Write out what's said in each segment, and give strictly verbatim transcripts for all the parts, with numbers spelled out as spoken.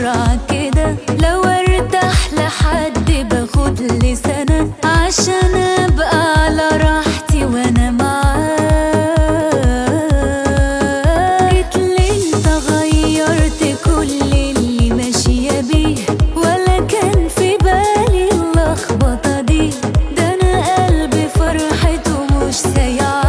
بسرعة كده، لو ارتاح لحد باخد لي سنة عشان ابقى على راحتي وانا معاه. جيتلي انت غيرت كل اللي ماشية بيه، ولا كان في بالي اللخبطة دي، ده انا قلبي فرحته مش سايعاه.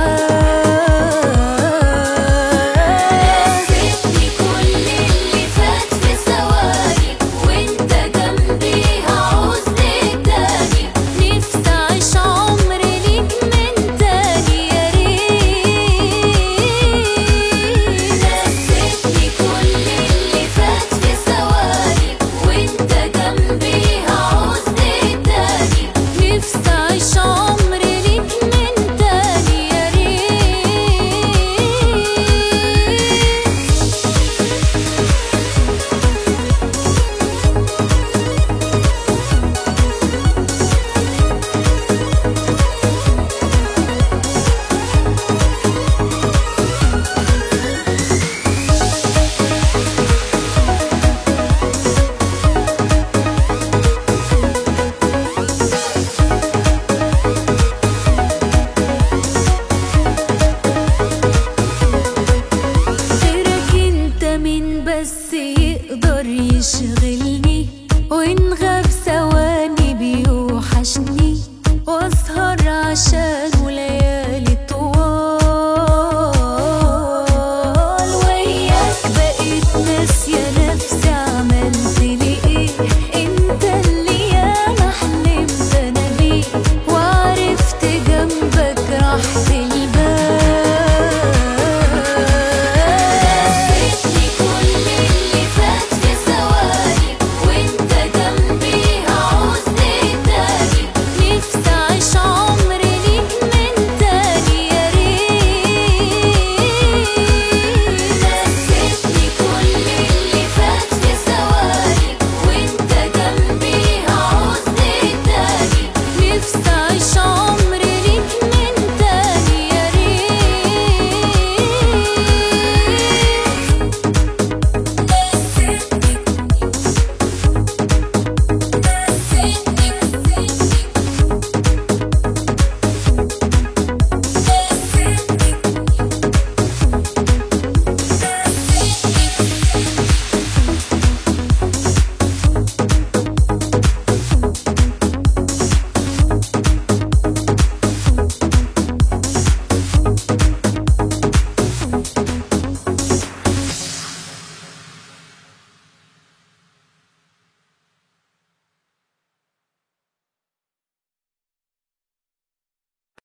بس يقدر يشغلني، وإن غاب ثواني بيوحشني، واسهر عشانه ليالي طوال. وياك بقيت ناسية